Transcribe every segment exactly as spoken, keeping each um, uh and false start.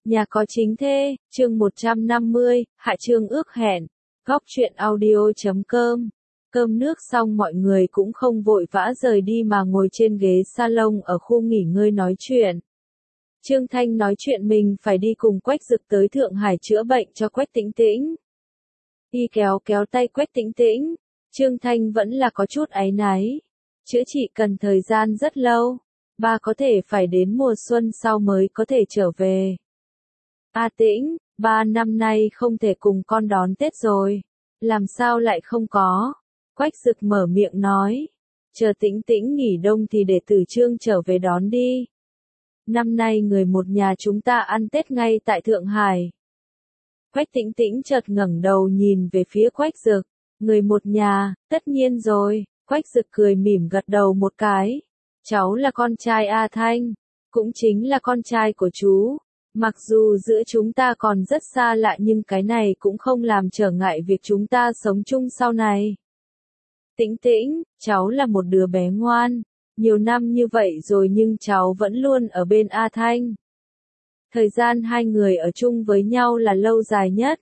Nhà có chính thê, chương một trăm năm mươi, Hạ Trương ước hẹn. Góc truyện audio chấm com. Cơm nước xong mọi người cũng không vội vã rời đi mà ngồi trên ghế salon ở khu nghỉ ngơi nói chuyện. Trương Thanh nói chuyện mình phải đi cùng Quách Dực tới Thượng Hải chữa bệnh cho Quách Tĩnh Tĩnh. Y kéo kéo tay Quách Tĩnh Tĩnh, Trương Thanh vẫn là có chút áy náy. Chữa trị cần thời gian rất lâu, ba có thể phải đến mùa xuân sau mới có thể trở về. A Tĩnh, ba năm nay không thể cùng con đón Tết rồi. Làm sao lại không có? Quách Dực mở miệng nói. Chờ Tĩnh Tĩnh nghỉ đông thì để Tử Trương trở về đón đi. Năm nay người một nhà chúng ta ăn Tết ngay tại Thượng Hải. Quách Tĩnh Tĩnh chợt ngẩng đầu nhìn về phía Quách Dực. Người một nhà, tất nhiên rồi. Quách Dực cười mỉm gật đầu một cái. Cháu là con trai A Thanh, cũng chính là con trai của chú. Mặc dù giữa chúng ta còn rất xa lạ nhưng cái này cũng không làm trở ngại việc chúng ta sống chung sau này. Tĩnh Tĩnh, cháu là một đứa bé ngoan, nhiều năm như vậy rồi nhưng cháu vẫn luôn ở bên A Thanh. Thời gian hai người ở chung với nhau là lâu dài nhất.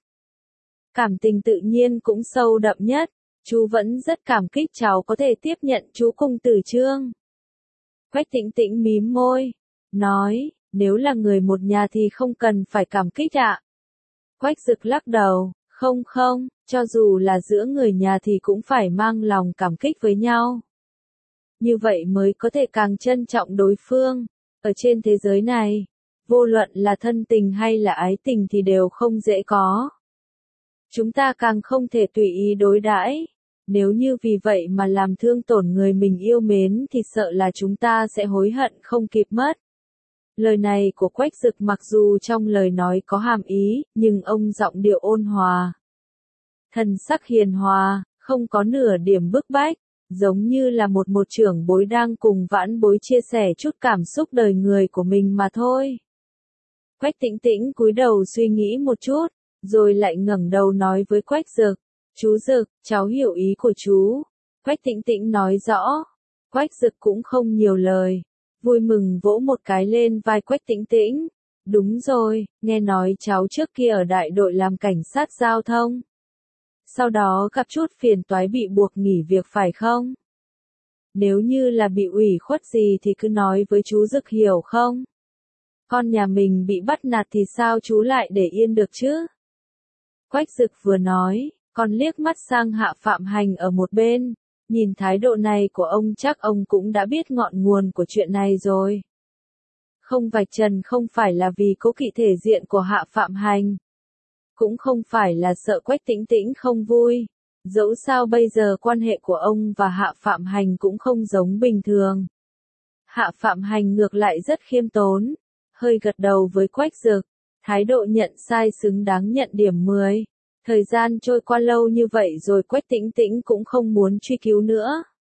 Cảm tình tự nhiên cũng sâu đậm nhất, chú vẫn rất cảm kích cháu có thể tiếp nhận chú cùng Tử Trương. Quách Tĩnh Tĩnh mím môi, nói. Nếu là người một nhà thì không cần phải cảm kích ạ. Quách Dực lắc đầu, không không, cho dù là giữa người nhà thì cũng phải mang lòng cảm kích với nhau. Như vậy mới có thể càng trân trọng đối phương. Ở trên thế giới này, vô luận là thân tình hay là ái tình thì đều không dễ có. Chúng ta càng không thể tùy ý đối đãi. Nếu như vì vậy mà làm thương tổn người mình yêu mến thì sợ là chúng ta sẽ hối hận không kịp mất. Lời này của Quách Dực mặc dù trong lời nói có hàm ý, nhưng ông giọng điệu ôn hòa. Thần sắc hiền hòa, không có nửa điểm bức bách, giống như là một một trưởng bối đang cùng vãn bối chia sẻ chút cảm xúc đời người của mình mà thôi. Quách Tĩnh Tĩnh cúi đầu suy nghĩ một chút, rồi lại ngẩng đầu nói với Quách Dực, chú Dực, cháu hiểu ý của chú. Quách Tĩnh Tĩnh nói rõ, Quách Dực cũng không nhiều lời. Vui mừng vỗ một cái lên vai Quách Tĩnh Tĩnh. Đúng rồi, nghe nói cháu trước kia ở đại đội làm cảnh sát giao thông. Sau đó gặp chút phiền toái bị buộc nghỉ việc phải không? Nếu như là bị ủy khuất gì thì cứ nói với chú Dực hiểu không? Con nhà mình bị bắt nạt thì sao chú lại để yên được chứ? Quách Dực vừa nói, còn liếc mắt sang Hạ Phạm Hành ở một bên. Nhìn thái độ này của ông chắc ông cũng đã biết ngọn nguồn của chuyện này rồi. Không vạch trần không phải là vì cố kỵ thể diện của Hạ Phạm Hành. Cũng không phải là sợ Quách Tĩnh Tĩnh không vui. Dẫu sao bây giờ quan hệ của ông và Hạ Phạm Hành cũng không giống bình thường. Hạ Phạm Hành ngược lại rất khiêm tốn. Hơi gật đầu với Quách Dực. Thái độ nhận sai xứng đáng nhận điểm mười. Thời gian trôi qua lâu như vậy rồi Quách Tĩnh Tĩnh cũng không muốn truy cứu nữa.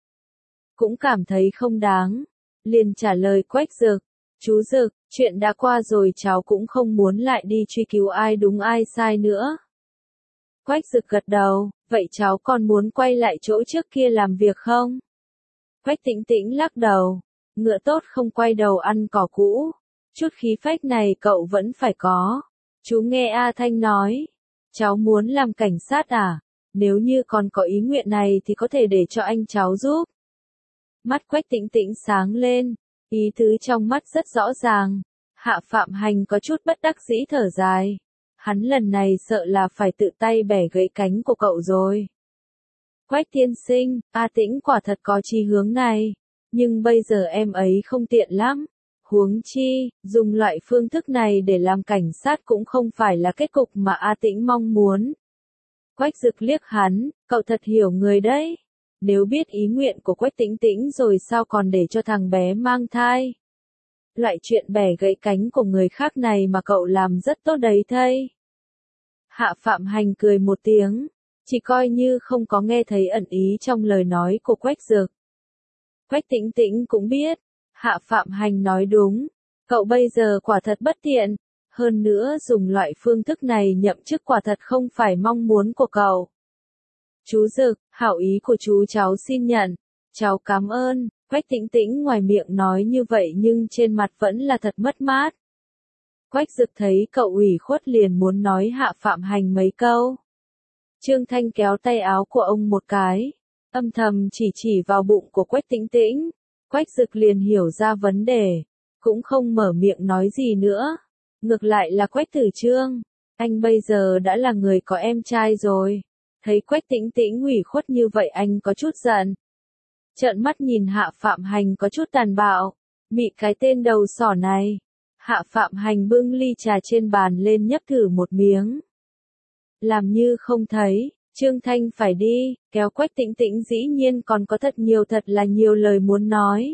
Cũng cảm thấy không đáng. Liền trả lời Quách Dực. Chú Dực, chuyện đã qua rồi cháu cũng không muốn lại đi truy cứu ai đúng ai sai nữa. Quách Dực gật đầu, vậy cháu còn muốn quay lại chỗ trước kia làm việc không? Quách Tĩnh Tĩnh lắc đầu. Ngựa tốt không quay đầu ăn cỏ cũ. Chút khí phách này cậu vẫn phải có. Chú nghe A Thanh nói. Cháu muốn làm cảnh sát à? Nếu như còn có ý nguyện này thì có thể để cho anh cháu giúp. Mắt Quách Tĩnh Tĩnh sáng lên, ý tứ trong mắt rất rõ ràng. Hạ Phạm Hành có chút bất đắc dĩ thở dài. Hắn lần này sợ là phải tự tay bẻ gãy cánh của cậu rồi. Quách tiên sinh, A Tĩnh quả thật có chí hướng này. Nhưng bây giờ em ấy không tiện lắm. Huống chi, dùng loại phương thức này để làm cảnh sát cũng không phải là kết cục mà A Tĩnh mong muốn. Quách Dực liếc hắn, cậu thật hiểu người đấy. Nếu biết ý nguyện của Quách Tĩnh Tĩnh rồi sao còn để cho thằng bé mang thai. Loại chuyện bẻ gãy cánh của người khác này mà cậu làm rất tốt đấy thây. Hạ Phạm Hành cười một tiếng, chỉ coi như không có nghe thấy ẩn ý trong lời nói của Quách Dực. Quách Tĩnh Tĩnh cũng biết. Hạ Phạm Hành nói đúng, cậu bây giờ quả thật bất tiện, hơn nữa dùng loại phương thức này nhậm chức quả thật không phải mong muốn của cậu. Chú Dực, hảo ý của chú cháu xin nhận, cháu cảm ơn. Quách Tĩnh Tĩnh ngoài miệng nói như vậy nhưng trên mặt vẫn là thật mất mát. Quách Dực thấy cậu ủy khuất liền muốn nói Hạ Phạm Hành mấy câu. Trương Thanh kéo tay áo của ông một cái, âm thầm chỉ chỉ vào bụng của Quách Tĩnh Tĩnh. Quách Dực liền hiểu ra vấn đề, cũng không mở miệng nói gì nữa. Ngược lại là Quách Tử Trương, anh bây giờ đã là người có em trai rồi. Thấy Quách Tĩnh Tĩnh ủy khuất như vậy anh có chút giận. Trợn mắt nhìn Hạ Phạm Hành có chút tàn bạo, mị cái tên đầu sỏ này. Hạ Phạm Hành bưng ly trà trên bàn lên nhấp thử một miếng. Làm như không thấy, Trương Thanh phải đi, kéo Quách Tĩnh Tĩnh dĩ nhiên còn có thật nhiều thật là nhiều lời muốn nói.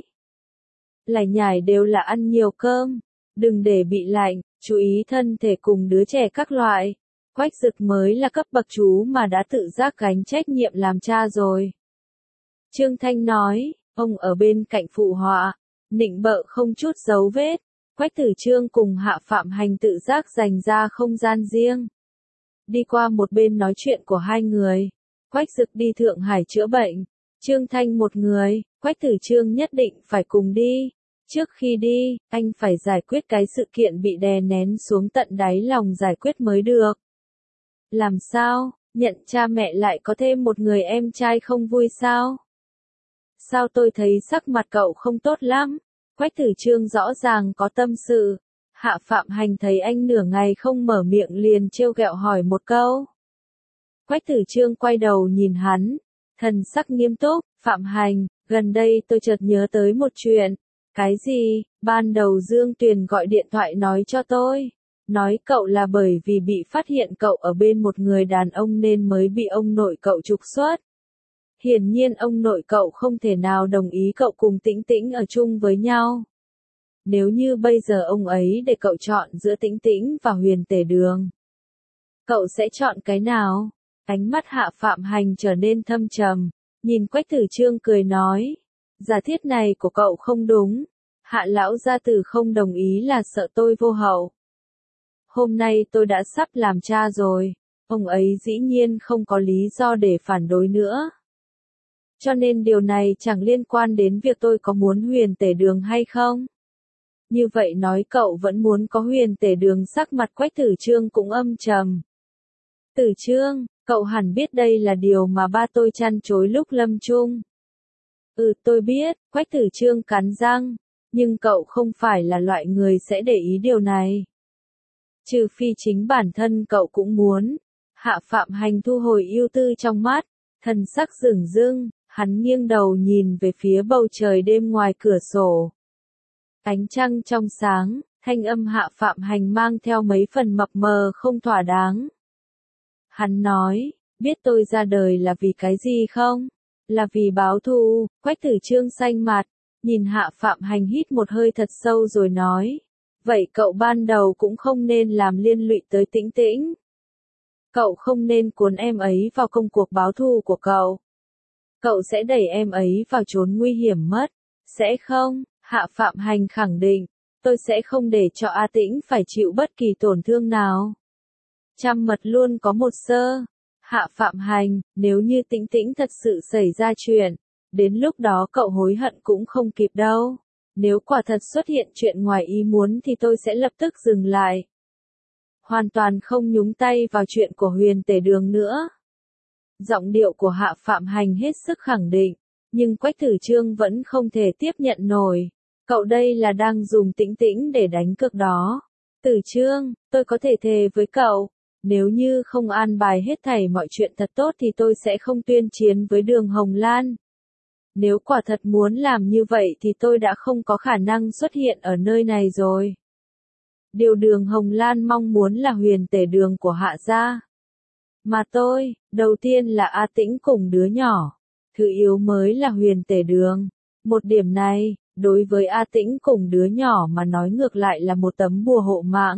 Lải nhải đều là ăn nhiều cơm, đừng để bị lạnh, chú ý thân thể cùng đứa trẻ các loại. Quách Dực mới là cấp bậc chú mà đã tự giác gánh trách nhiệm làm cha rồi. Trương Thanh nói, ông ở bên cạnh phụ họa, nịnh bợ không chút dấu vết. Quách Tử Trương cùng Hạ Phạm Hành tự giác dành ra không gian riêng. Đi qua một bên nói chuyện của hai người. Quách Dực đi Thượng Hải chữa bệnh. Trương Thanh một người, Quách Tử Trương nhất định phải cùng đi. Trước khi đi, anh phải giải quyết cái sự kiện bị đè nén xuống tận đáy lòng giải quyết mới được. Làm sao, nhận cha mẹ lại có thêm một người em trai không vui sao? Sao tôi thấy sắc mặt cậu không tốt lắm? Quách Tử Trương rõ ràng có tâm sự. Hạ Phạm Hành thấy anh nửa ngày không mở miệng liền trêu ghẹo hỏi một câu. Quách Tử Trương quay đầu nhìn hắn, thần sắc nghiêm túc, Phạm Hành, gần đây tôi chợt nhớ tới một chuyện. Cái gì? Ban đầu Dương Tuyền gọi điện thoại nói cho tôi. Nói cậu là bởi vì bị phát hiện cậu ở bên một người đàn ông nên mới bị ông nội cậu trục xuất. Hiển nhiên ông nội cậu không thể nào đồng ý cậu cùng Tĩnh Tĩnh ở chung với nhau. Nếu như bây giờ ông ấy để cậu chọn giữa Tĩnh Tĩnh và Huyền Tể Đường, cậu sẽ chọn cái nào? Ánh mắt Hạ Phạm Hành trở nên thâm trầm, nhìn Quách Tử Trương cười nói, giả thiết này của cậu không đúng, Hạ lão gia tử không đồng ý là sợ tôi vô hậu. Hôm nay tôi đã sắp làm cha rồi, ông ấy dĩ nhiên không có lý do để phản đối nữa. Cho nên điều này chẳng liên quan đến việc tôi có muốn Huyền Tể Đường hay không. Như vậy nói cậu vẫn muốn có Huyền Tể Đường, sắc mặt Quách Tử Trương cũng âm trầm. Tử Trương, cậu hẳn biết đây là điều mà ba tôi chăn chối lúc lâm chung. Ừ tôi biết, Quách Tử Trương cắn răng, nhưng cậu không phải là loại người sẽ để ý điều này. Trừ phi chính bản thân cậu cũng muốn. Hạ Phạm Hành thu hồi ưu tư trong mắt, thần sắc dửng dưng, hắn nghiêng đầu nhìn về phía bầu trời đêm ngoài cửa sổ. Ánh trăng trong sáng, thanh âm Hạ Phạm Hành mang theo mấy phần mập mờ không thỏa đáng. Hắn nói, biết tôi ra đời là vì cái gì không? Là vì báo thù. Quách Tử Trương xanh mặt, nhìn Hạ Phạm Hành hít một hơi thật sâu rồi nói, vậy cậu ban đầu cũng không nên làm liên lụy tới Tĩnh Tĩnh. Cậu không nên cuốn em ấy vào công cuộc báo thù của cậu. Cậu sẽ đẩy em ấy vào chốn nguy hiểm mất. Sẽ không, Hạ Phạm Hành khẳng định, tôi sẽ không để cho A Tĩnh phải chịu bất kỳ tổn thương nào. Trăm mật luôn có một sơ. Hạ Phạm Hành, nếu như Tĩnh Tĩnh thật sự xảy ra chuyện, đến lúc đó cậu hối hận cũng không kịp đâu. Nếu quả thật xuất hiện chuyện ngoài ý muốn thì tôi sẽ lập tức dừng lại. Hoàn toàn không nhúng tay vào chuyện của Huyền Tể Đường nữa. Giọng điệu của Hạ Phạm Hành hết sức khẳng định, nhưng Quách Tử Trương vẫn không thể tiếp nhận nổi. Cậu đây là đang dùng Tĩnh Tĩnh để đánh cược đó. Tử Trương, tôi có thể thề với cậu, nếu như không an bài hết thảy mọi chuyện thật tốt thì tôi sẽ không tuyên chiến với Đường Hồng Lan. Nếu quả thật muốn làm như vậy thì tôi đã không có khả năng xuất hiện ở nơi này rồi. Điều Đường Hồng Lan mong muốn là Huyền Tể Đường của Hạ gia. Mà tôi, đầu tiên là A Tĩnh cùng đứa nhỏ. Thứ yếu mới là Huyền Tể Đường. Một điểm này, đối với A Tĩnh cùng đứa nhỏ mà nói ngược lại là một tấm bùa hộ mạng.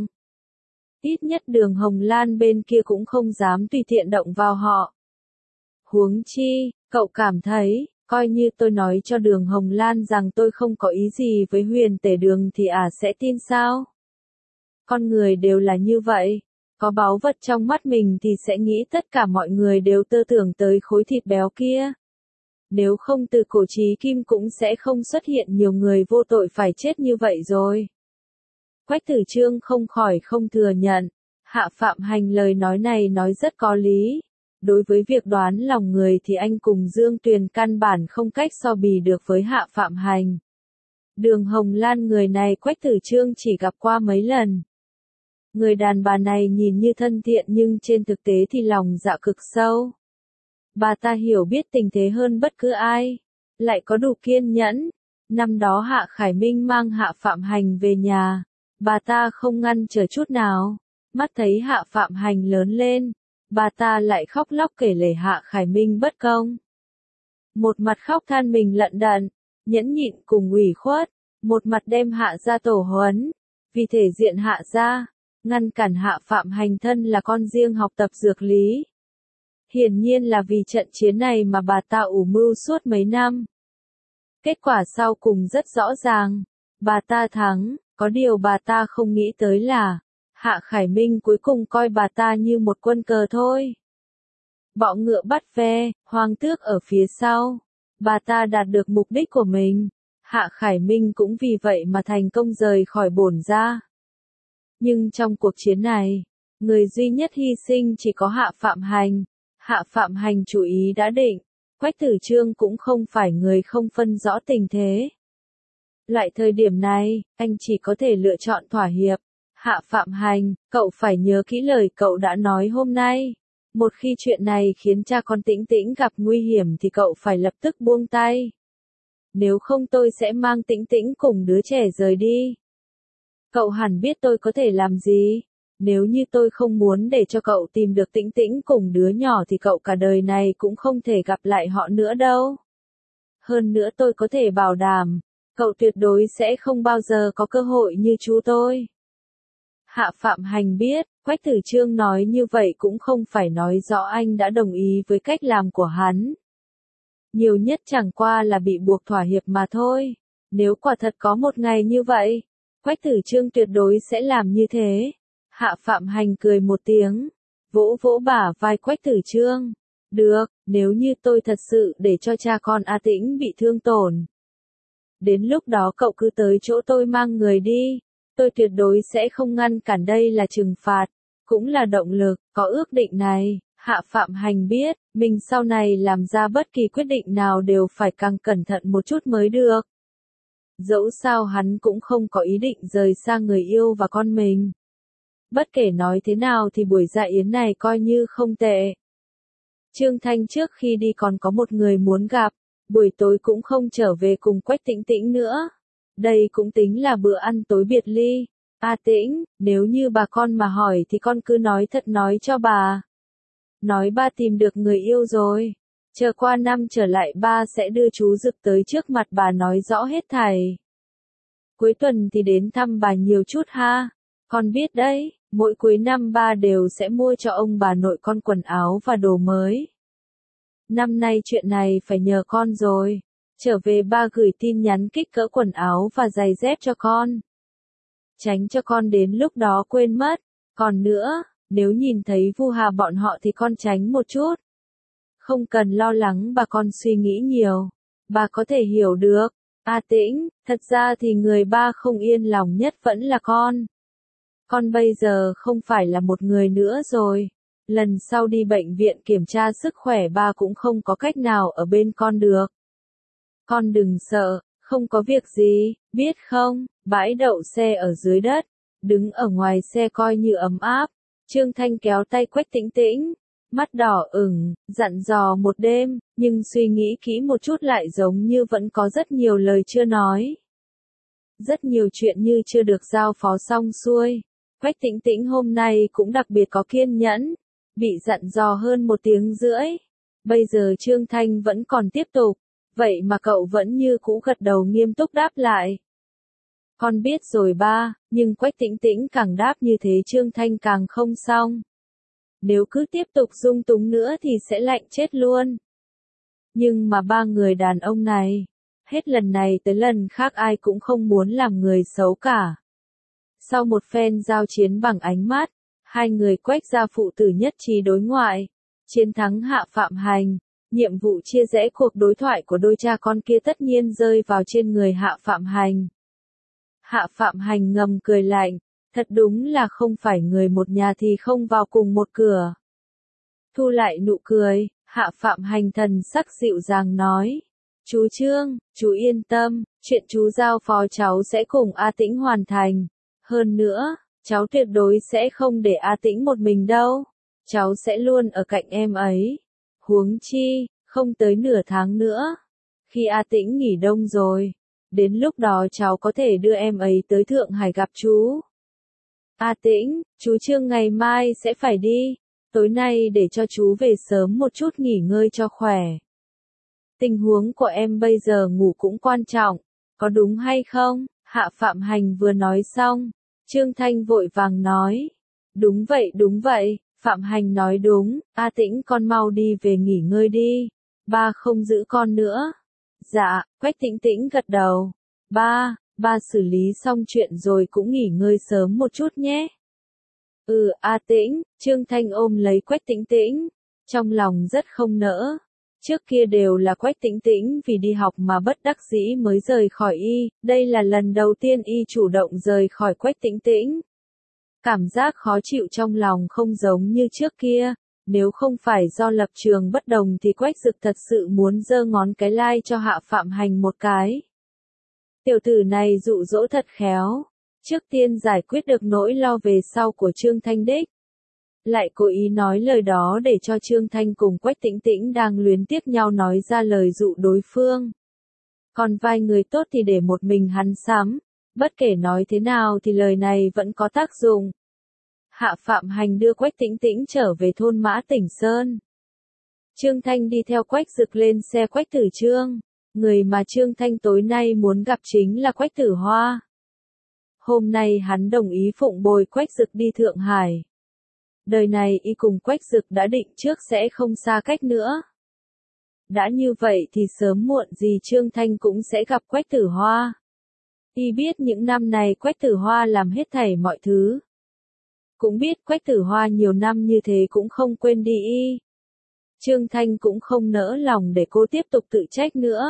Ít nhất Đường Hồng Lan bên kia cũng không dám tùy tiện động vào họ. Huống chi, cậu cảm thấy, coi như tôi nói cho Đường Hồng Lan rằng tôi không có ý gì với Huyền Tể Đường thì ả à sẽ tin sao? Con người đều là như vậy. Có báu vật trong mắt mình thì sẽ nghĩ tất cả mọi người đều tơ tưởng tới khối thịt béo kia. Nếu không từ cổ chí kim cũng sẽ không xuất hiện nhiều người vô tội phải chết như vậy rồi. Quách Tử Trương không khỏi không thừa nhận. Hạ Phạm Hành lời nói này nói rất có lý. Đối với việc đoán lòng người thì anh cùng Dương Tuyền căn bản không cách so bì được với Hạ Phạm Hành. Đường Hồng Lan người này Quách Tử Trương chỉ gặp qua mấy lần. Người đàn bà này nhìn như thân thiện nhưng trên thực tế thì lòng dạ cực sâu. Bà ta hiểu biết tình thế hơn bất cứ ai, lại có đủ kiên nhẫn. Năm đó Hạ Khải Minh mang Hạ Phạm Hành về nhà, bà ta không ngăn trở chút nào. Mắt thấy Hạ Phạm Hành lớn lên, bà ta lại khóc lóc kể lể Hạ Khải Minh bất công. Một mặt khóc than mình lận đận, nhẫn nhịn cùng ủy khuất, một mặt đem Hạ ra tổ huấn, vì thể diện Hạ ra, ngăn cản Hạ Phạm Hành thân là con riêng học tập dược lý. Hiển nhiên là vì trận chiến này mà bà ta ủ mưu suốt mấy năm. Kết quả sau cùng rất rõ ràng, bà ta thắng, có điều bà ta không nghĩ tới là, Hạ Khải Minh cuối cùng coi bà ta như một quân cờ thôi. Bọ ngựa bắt ve, hoàng tước ở phía sau, bà ta đạt được mục đích của mình, Hạ Khải Minh cũng vì vậy mà thành công rời khỏi bổn gia. Nhưng trong cuộc chiến này, người duy nhất hy sinh chỉ có Hạ Phạm Hành. Hạ Phạm Hành chủ ý đã định, Quách Tử Trương cũng không phải người không phân rõ tình thế. Loại thời điểm này, anh chỉ có thể lựa chọn thỏa hiệp. Hạ Phạm Hành, cậu phải nhớ kỹ lời cậu đã nói hôm nay. Một khi chuyện này khiến cha con Tĩnh Tĩnh gặp nguy hiểm thì cậu phải lập tức buông tay. Nếu không tôi sẽ mang Tĩnh Tĩnh cùng đứa trẻ rời đi. Cậu hẳn biết tôi có thể làm gì. Nếu như tôi không muốn để cho cậu tìm được Tĩnh Tĩnh cùng đứa nhỏ thì cậu cả đời này cũng không thể gặp lại họ nữa đâu. Hơn nữa tôi có thể bảo đảm, cậu tuyệt đối sẽ không bao giờ có cơ hội như chú tôi. Hạ Phạm Hành biết, Quách Tử Trương nói như vậy cũng không phải nói rõ anh đã đồng ý với cách làm của hắn. Nhiều nhất chẳng qua là bị buộc thỏa hiệp mà thôi. Nếu quả thật có một ngày như vậy, Quách Tử Trương tuyệt đối sẽ làm như thế. Hạ Phạm Hành cười một tiếng, vỗ vỗ bả vai Quách Tử Trương. Được, nếu như tôi thật sự để cho cha con A Tĩnh bị thương tổn. Đến lúc đó cậu cứ tới chỗ tôi mang người đi. Tôi tuyệt đối sẽ không ngăn cản, đây là trừng phạt, cũng là động lực. Có ước định này, Hạ Phạm Hành biết, mình sau này làm ra bất kỳ quyết định nào đều phải càng cẩn thận một chút mới được. Dẫu sao hắn cũng không có ý định rời xa người yêu và con mình. Bất kể nói thế nào thì buổi dạ yến này coi như không tệ. Trương Thanh trước khi đi còn có một người muốn gặp, buổi tối cũng không trở về cùng Quách Tĩnh Tĩnh nữa. Đây cũng tính là bữa ăn tối biệt ly. A Tĩnh, nếu như bà con mà hỏi thì con cứ nói thật nói cho bà. Nói ba tìm được người yêu rồi. Chờ qua năm trở lại ba sẽ đưa chú Dực tới trước mặt bà nói rõ hết thảy. Cuối tuần thì đến thăm bà nhiều chút ha. Con biết đấy, mỗi cuối năm ba đều sẽ mua cho ông bà nội con quần áo và đồ mới. Năm nay chuyện này phải nhờ con rồi. Trở về ba gửi tin nhắn kích cỡ quần áo và giày dép cho con. Tránh cho con đến lúc đó quên mất. Còn nữa, nếu nhìn thấy Vu Hà bọn họ thì con tránh một chút. Không cần lo lắng, bà con suy nghĩ nhiều. Bà có thể hiểu được. A Tĩnh, thật ra thì người ba không yên lòng nhất vẫn là con. Con bây giờ không phải là một người nữa rồi. Lần sau đi bệnh viện kiểm tra sức khỏe ba cũng không có cách nào ở bên con được. Con đừng sợ, không có việc gì, biết không, bãi đậu xe ở dưới đất, đứng ở ngoài xe coi như ấm áp. Trương Thanh kéo tay Quách Tĩnh Tĩnh, mắt đỏ ửng, dặn dò một đêm, nhưng suy nghĩ kỹ một chút lại giống như vẫn có rất nhiều lời chưa nói. Rất nhiều chuyện như chưa được giao phó xong xuôi. Quách Tĩnh Tĩnh hôm nay cũng đặc biệt có kiên nhẫn, bị dặn dò hơn một tiếng rưỡi. Bây giờ Trương Thanh vẫn còn tiếp tục. Vậy mà cậu vẫn như cũ gật đầu nghiêm túc đáp lại. Con biết rồi ba, nhưng Quách Tĩnh Tĩnh càng đáp như thế Trương Thanh càng không xong. Nếu cứ tiếp tục dung túng nữa thì sẽ lạnh chết luôn. Nhưng mà ba người đàn ông này, hết lần này tới lần khác ai cũng không muốn làm người xấu cả. Sau một phen giao chiến bằng ánh mắt, hai người Quách gia phụ tử nhất trí đối ngoại, chiến thắng Hạ Phạm Hành. Nhiệm vụ chia rẽ cuộc đối thoại của đôi cha con kia tất nhiên rơi vào trên người Hạ Phạm Hành. Hạ Phạm Hành ngầm cười lạnh, thật đúng là không phải người một nhà thì không vào cùng một cửa. Thu lại nụ cười, Hạ Phạm Hành thần sắc dịu dàng nói, chú Trương, chú yên tâm, chuyện chú giao phó cháu sẽ cùng A Tĩnh hoàn thành. Hơn nữa, cháu tuyệt đối sẽ không để A Tĩnh một mình đâu. Cháu sẽ luôn ở cạnh em ấy. Huống chi, không tới nửa tháng nữa. Khi A Tĩnh nghỉ đông rồi, đến lúc đó cháu có thể đưa em ấy tới Thượng Hải gặp chú. A Tĩnh, chú Trương ngày mai sẽ phải đi. Tối nay để cho chú về sớm một chút nghỉ ngơi cho khỏe. Tình huống của em bây giờ ngủ cũng quan trọng, có đúng hay không? Hạ Phạm Hành vừa nói xong, Trương Thanh vội vàng nói. Đúng vậy đúng vậy, Phạm Hành nói đúng, A Tĩnh con mau đi về nghỉ ngơi đi, ba không giữ con nữa. Dạ, Quách Tĩnh Tĩnh gật đầu. Ba, ba xử lý xong chuyện rồi cũng nghỉ ngơi sớm một chút nhé. Ừ, A Tĩnh, Trương Thanh ôm lấy Quách Tĩnh Tĩnh, trong lòng rất không nỡ. Trước kia đều là Quách Tĩnh Tĩnh vì đi học mà bất đắc dĩ mới rời khỏi y, đây là lần đầu tiên y chủ động rời khỏi Quách Tĩnh Tĩnh. Cảm giác khó chịu trong lòng không giống như trước kia, nếu không phải do lập trường bất đồng thì Quách Dực thật sự muốn giơ ngón cái lai cho Hạ Phạm Hành một cái. Tiểu tử này dụ dỗ thật khéo, trước tiên giải quyết được nỗi lo về sau của Trương Thanh đích. Lại cố ý nói lời đó để cho Trương Thanh cùng Quách Tĩnh Tĩnh đang luyến tiếc nhau nói ra lời dụ đối phương. Còn vài người tốt thì để một mình hắn sắm, bất kể nói thế nào thì lời này vẫn có tác dụng. Hạ Phạm Hành đưa Quách Tĩnh Tĩnh trở về thôn Mã Tỉnh Sơn. Trương Thanh đi theo Quách Dực lên xe Quách Tử Trương, người mà Trương Thanh tối nay muốn gặp chính là Quách Tử Hoa. Hôm nay hắn đồng ý phụng bồi Quách Dực đi Thượng Hải. Đời này y cùng Quách Dực đã định trước sẽ không xa cách nữa. Đã như vậy thì sớm muộn gì Trương Thanh cũng sẽ gặp Quách Tử Hoa. Y biết những năm này Quách Tử Hoa làm hết thảy mọi thứ. Cũng biết Quách Tử Hoa nhiều năm như thế cũng không quên đi y. Trương Thanh cũng không nỡ lòng để cô tiếp tục tự trách nữa.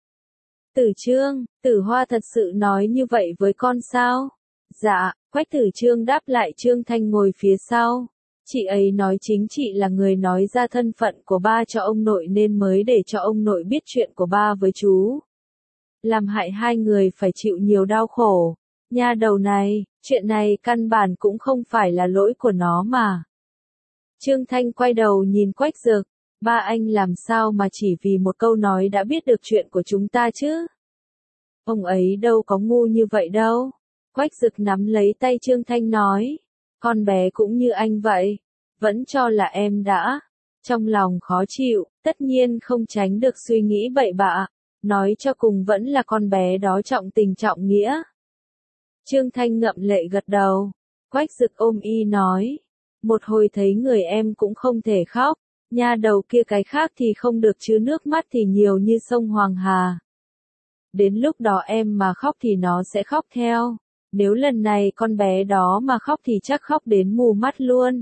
Tử Trương, Tử Hoa thật sự nói như vậy với con sao? Dạ, Quách Tử Trương đáp lại. Trương Thanh ngồi phía sau. Chị ấy nói chính chị là người nói ra thân phận của ba cho ông nội nên mới để cho ông nội biết chuyện của ba với chú. Làm hại hai người phải chịu nhiều đau khổ. Nha đầu này, chuyện này căn bản cũng không phải là lỗi của nó mà. Trương Thanh quay đầu nhìn Quách Dực, ba anh làm sao mà chỉ vì một câu nói đã biết được chuyện của chúng ta chứ? Ông ấy đâu có ngu như vậy đâu. Quách Dực nắm lấy tay Trương Thanh nói, con bé cũng như anh vậy, vẫn cho là em đã. Trong lòng khó chịu, tất nhiên không tránh được suy nghĩ bậy bạ, nói cho cùng vẫn là con bé đó trọng tình trọng nghĩa. Trương Thanh ngậm lệ gật đầu. Quách Dực ôm y nói, một hồi thấy người em cũng không thể khóc, nha đầu kia cái khác thì không được chứ nước mắt thì nhiều như sông Hoàng Hà. Đến lúc đó em mà khóc thì nó sẽ khóc theo, nếu lần này con bé đó mà khóc thì chắc khóc đến mù mắt luôn.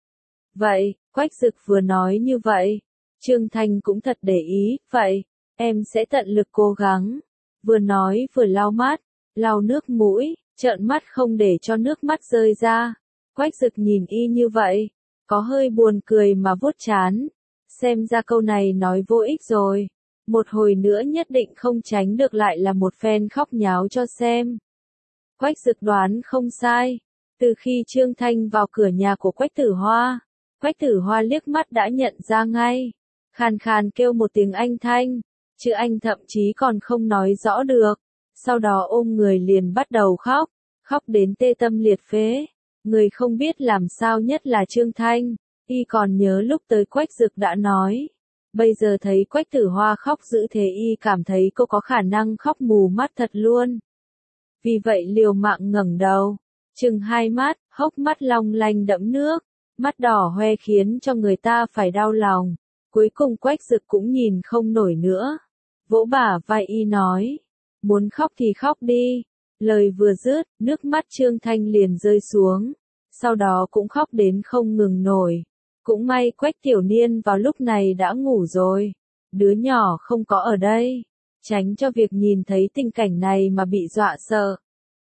Vậy, Quách Dực vừa nói như vậy, Trương Thanh cũng thật để ý, vậy, em sẽ tận lực cố gắng. Vừa nói vừa lau mắt, lau nước mũi, trợn mắt không để cho nước mắt rơi ra. Quách Dực nhìn y như vậy, có hơi buồn cười mà vuốt trán. Xem ra câu này nói vô ích rồi. Một hồi nữa nhất định không tránh được lại là một phen khóc nháo cho xem. Quách Dực đoán không sai. Từ khi Trương Thanh vào cửa nhà của Quách Tử Hoa, Quách Tử Hoa liếc mắt đã nhận ra ngay. Khàn khàn kêu một tiếng anh Thanh, chứ anh thậm chí còn không nói rõ được. Sau đó ôm người liền bắt đầu khóc, khóc đến tê tâm liệt phế. Người không biết làm sao nhất là Trương Thanh, y còn nhớ lúc tới Quách Dực đã nói. Bây giờ thấy Quách Tử Hoa khóc dữ thế y cảm thấy cô có khả năng khóc mù mắt thật luôn. Vì vậy liều mạng ngẩng đầu, trừng hai mắt, hốc mắt long lanh đẫm nước, mắt đỏ hoe khiến cho người ta phải đau lòng. Cuối cùng Quách Dực cũng nhìn không nổi nữa, vỗ bả vai y nói, muốn khóc thì khóc đi. Lời vừa dứt, nước mắt Trương Thanh liền rơi xuống, sau đó cũng khóc đến không ngừng nổi. Cũng may Quách Tiểu Niên vào lúc này đã ngủ rồi, đứa nhỏ không có ở đây, tránh cho việc nhìn thấy tình cảnh này mà bị dọa sợ.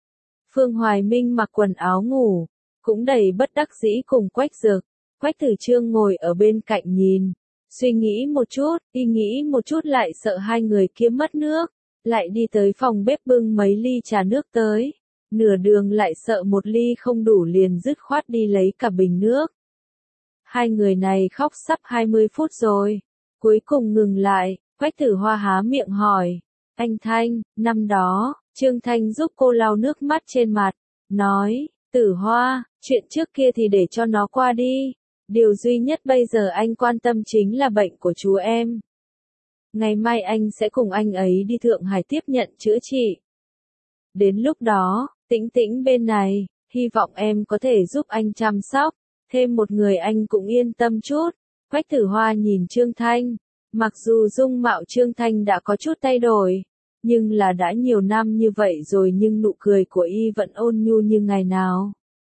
Phương Hoài Minh mặc quần áo ngủ, cũng đầy bất đắc dĩ cùng Quách Dực. Quách Tử Trương ngồi ở bên cạnh nhìn, suy nghĩ một chút, y nghĩ một chút lại sợ hai người kia mất nước, lại đi tới phòng bếp bưng mấy ly trà nước tới, nửa đường lại sợ một ly không đủ liền dứt khoát đi lấy cả bình nước. Hai người này khóc sắp hai mươi phút rồi, cuối cùng ngừng lại, Quách Tử Hoa há miệng hỏi, anh Thanh, năm đó, Trương Thanh giúp cô lau nước mắt trên mặt, nói, Tử Hoa, chuyện trước kia thì để cho nó qua đi, điều duy nhất bây giờ anh quan tâm chính là bệnh của chú em. Ngày mai anh sẽ cùng anh ấy đi Thượng Hải tiếp nhận chữa trị. Đến lúc đó, Tĩnh Tĩnh bên này, hy vọng em có thể giúp anh chăm sóc, thêm một người anh cũng yên tâm chút. Quách Tử Hoa nhìn Trương Thanh, mặc dù dung mạo Trương Thanh đã có chút thay đổi, nhưng là đã nhiều năm như vậy rồi nhưng nụ cười của y vẫn ôn nhu như ngày nào.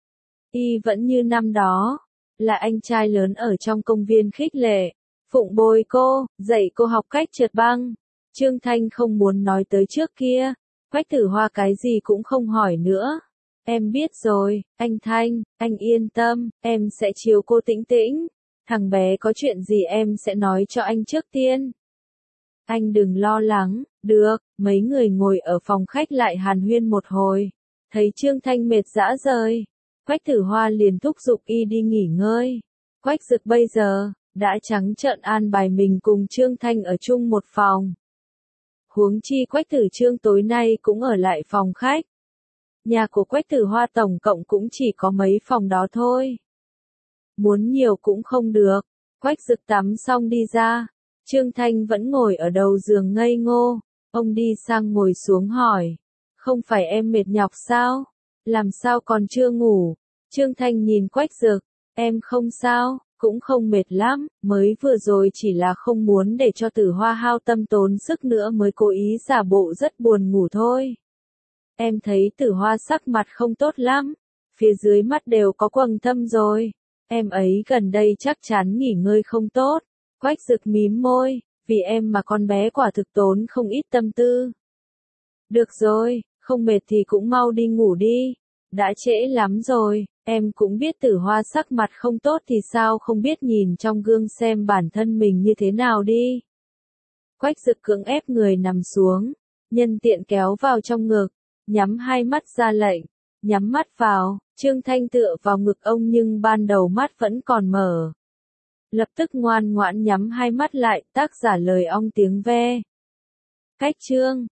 Y vẫn như năm đó, là anh trai lớn ở trong công viên khích lệ, phụng bồi cô, dạy cô học cách trượt băng. Trương Thanh không muốn nói tới trước kia, Quách Tử Hoa cái gì cũng không hỏi nữa. Em biết rồi, anh Thanh, anh yên tâm, em sẽ chiều cô Tĩnh Tĩnh. Thằng bé có chuyện gì em sẽ nói cho anh trước tiên. Anh đừng lo lắng, được, mấy người ngồi ở phòng khách lại hàn huyên một hồi. Thấy Trương Thanh mệt rã rời, Quách Tử Hoa liền thúc giục y đi nghỉ ngơi. Quách Dực bây giờ, đã trắng trợn an bài mình cùng Trương Thanh ở chung một phòng. Huống chi Quách Tử Trương tối nay cũng ở lại phòng khách. Nhà của Quách Tử Hoa tổng cộng cũng chỉ có mấy phòng đó thôi. Muốn nhiều cũng không được. Quách Dực tắm xong đi ra. Trương Thanh vẫn ngồi ở đầu giường ngây ngô. Ông đi sang ngồi xuống hỏi. Không phải em mệt nhọc sao? Làm sao còn chưa ngủ? Trương Thanh nhìn Quách Dực. Em không sao, cũng không mệt lắm. Mới vừa rồi chỉ là không muốn để cho Tử Hoa hao tâm tốn sức nữa mới cố ý giả bộ rất buồn ngủ thôi. Em thấy Tử Hoa sắc mặt không tốt lắm. Phía dưới mắt đều có quầng thâm rồi. Em ấy gần đây chắc chắn nghỉ ngơi không tốt. Quách Dực mím môi, vì em mà con bé quả thực tốn không ít tâm tư. Được rồi, không mệt thì cũng mau đi ngủ đi. Đã trễ lắm rồi, em cũng biết Tử Hoa sắc mặt không tốt thì sao không biết nhìn trong gương xem bản thân mình như thế nào đi. Quách Dực cưỡng ép người nằm xuống, nhân tiện kéo vào trong ngực, nhắm hai mắt ra lệnh, nhắm mắt vào. Trương Thanh tựa vào ngực ông nhưng ban đầu mắt vẫn còn mở. Lập tức ngoan ngoãn nhắm hai mắt lại, tác giả lời ong tiếng ve. Cách chương